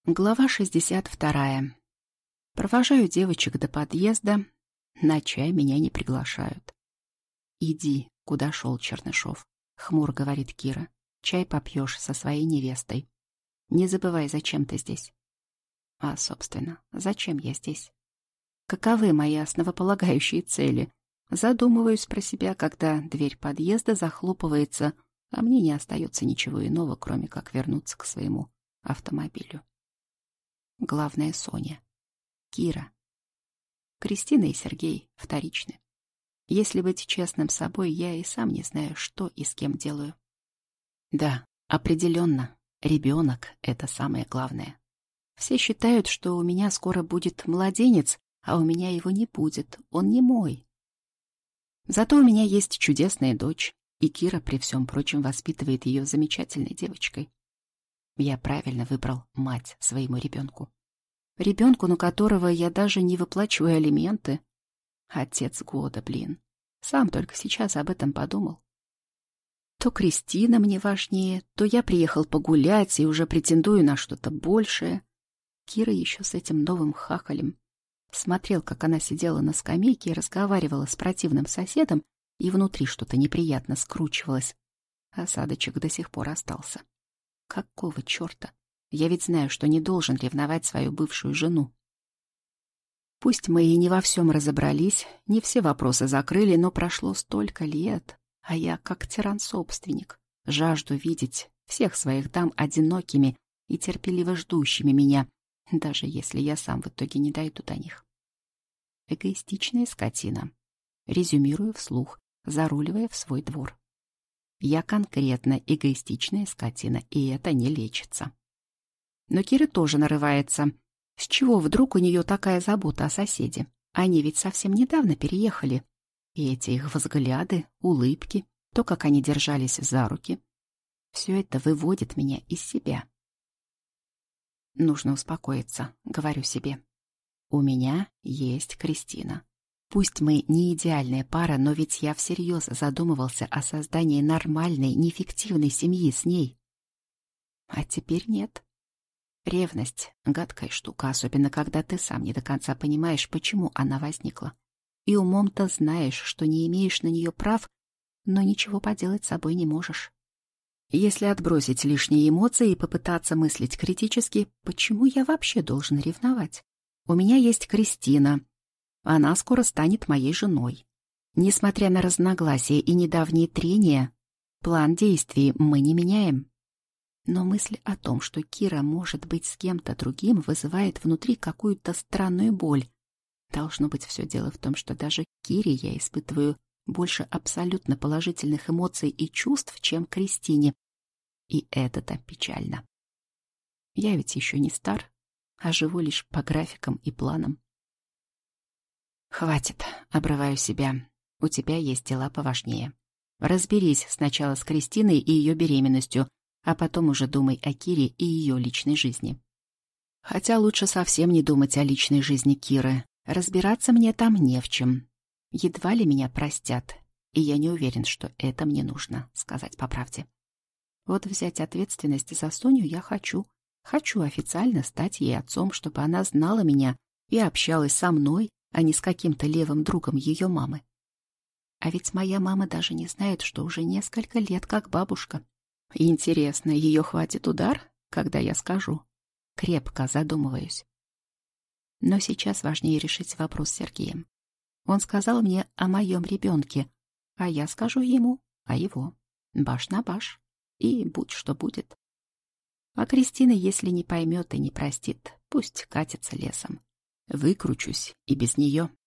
Глава 62. Провожаю девочек до подъезда. На чай меня не приглашают. «Иди, куда шел Чернышов», — хмуро говорит Кира. «Чай попьешь со своей невестой. Не забывай, зачем ты здесь». А, собственно, зачем я здесь? Каковы мои основополагающие цели? Задумываюсь про себя, когда дверь подъезда захлопывается, а мне не остается ничего иного, кроме как вернуться к своему автомобилю. Главное — Соня. Кира. Кристина и Сергей вторичны. Если быть честным с собой, я и сам не знаю, что и с кем делаю. Да, определенно, ребенок — это самое главное. Все считают, что у меня скоро будет младенец, а у меня его не будет, он не мой. Зато у меня есть чудесная дочь, и Кира при всем прочем воспитывает ее замечательной девочкой. Я правильно выбрал мать своему ребенку. Ребенку, на которого я даже не выплачиваю алименты. Отец года, блин. Сам только сейчас об этом подумал. То Кристина мне важнее, то я приехал погулять и уже претендую на что-то большее. Кира еще с этим новым хахалем. Смотрел, как она сидела на скамейке и разговаривала с противным соседом, и внутри что-то неприятно скручивалось. Осадочек до сих пор остался. Какого черта? Я ведь знаю, что не должен ревновать свою бывшую жену. Пусть мы и не во всем разобрались, не все вопросы закрыли, но прошло столько лет, а я, как тиран-собственник, жажду видеть всех своих дам одинокими и терпеливо ждущими меня, даже если я сам в итоге не дойду до них. Эгоистичная скотина. Резюмирую вслух, заруливая в свой двор. Я конкретно эгоистичная скотина, и это не лечится. Но Кира тоже нарывается. С чего вдруг у нее такая забота о соседе? Они ведь совсем недавно переехали. И эти их взгляды, улыбки, то, как они держались за руки, все это выводит меня из себя. Нужно успокоиться, говорю себе. У меня есть Кристина. Пусть мы не идеальная пара, но ведь я всерьез задумывался о создании нормальной, нефиктивной семьи с ней. А теперь нет. Ревность — гадкая штука, особенно когда ты сам не до конца понимаешь, почему она возникла. И умом-то знаешь, что не имеешь на нее прав, но ничего поделать с собой не можешь. Если отбросить лишние эмоции и попытаться мыслить критически, почему я вообще должен ревновать? У меня есть Кристина. Она скоро станет моей женой. Несмотря на разногласия и недавние трения, план действий мы не меняем. Но мысль о том, что Кира может быть с кем-то другим, вызывает внутри какую-то странную боль. Должно быть, все дело в том, что даже к Кире я испытываю больше абсолютно положительных эмоций и чувств, чем к Кристине. И это-то печально. Я ведь еще не стар, а живу лишь по графикам и планам. «Хватит», — обрываю себя. «У тебя есть дела поважнее. Разберись сначала с Кристиной и ее беременностью, а потом уже думай о Кире и ее личной жизни». Хотя лучше совсем не думать о личной жизни Киры. Разбираться мне там не в чем. Едва ли меня простят, и я не уверен, что это мне нужно, сказать по правде. Вот взять ответственность за Соню я хочу. Хочу официально стать ей отцом, чтобы она знала меня и общалась со мной, а не с каким-то левым другом ее мамы. А ведь моя мама даже не знает, что уже несколько лет как бабушка. Интересно, ее хватит удар, когда я скажу? Крепко задумываюсь. Но сейчас важнее решить вопрос с Сергеем. Он сказал мне о моем ребенке, а я скажу ему о его. Баш на баш. И будь что будет. А Кристина, если не поймет и не простит, пусть катится лесом. Выкручусь и без нее.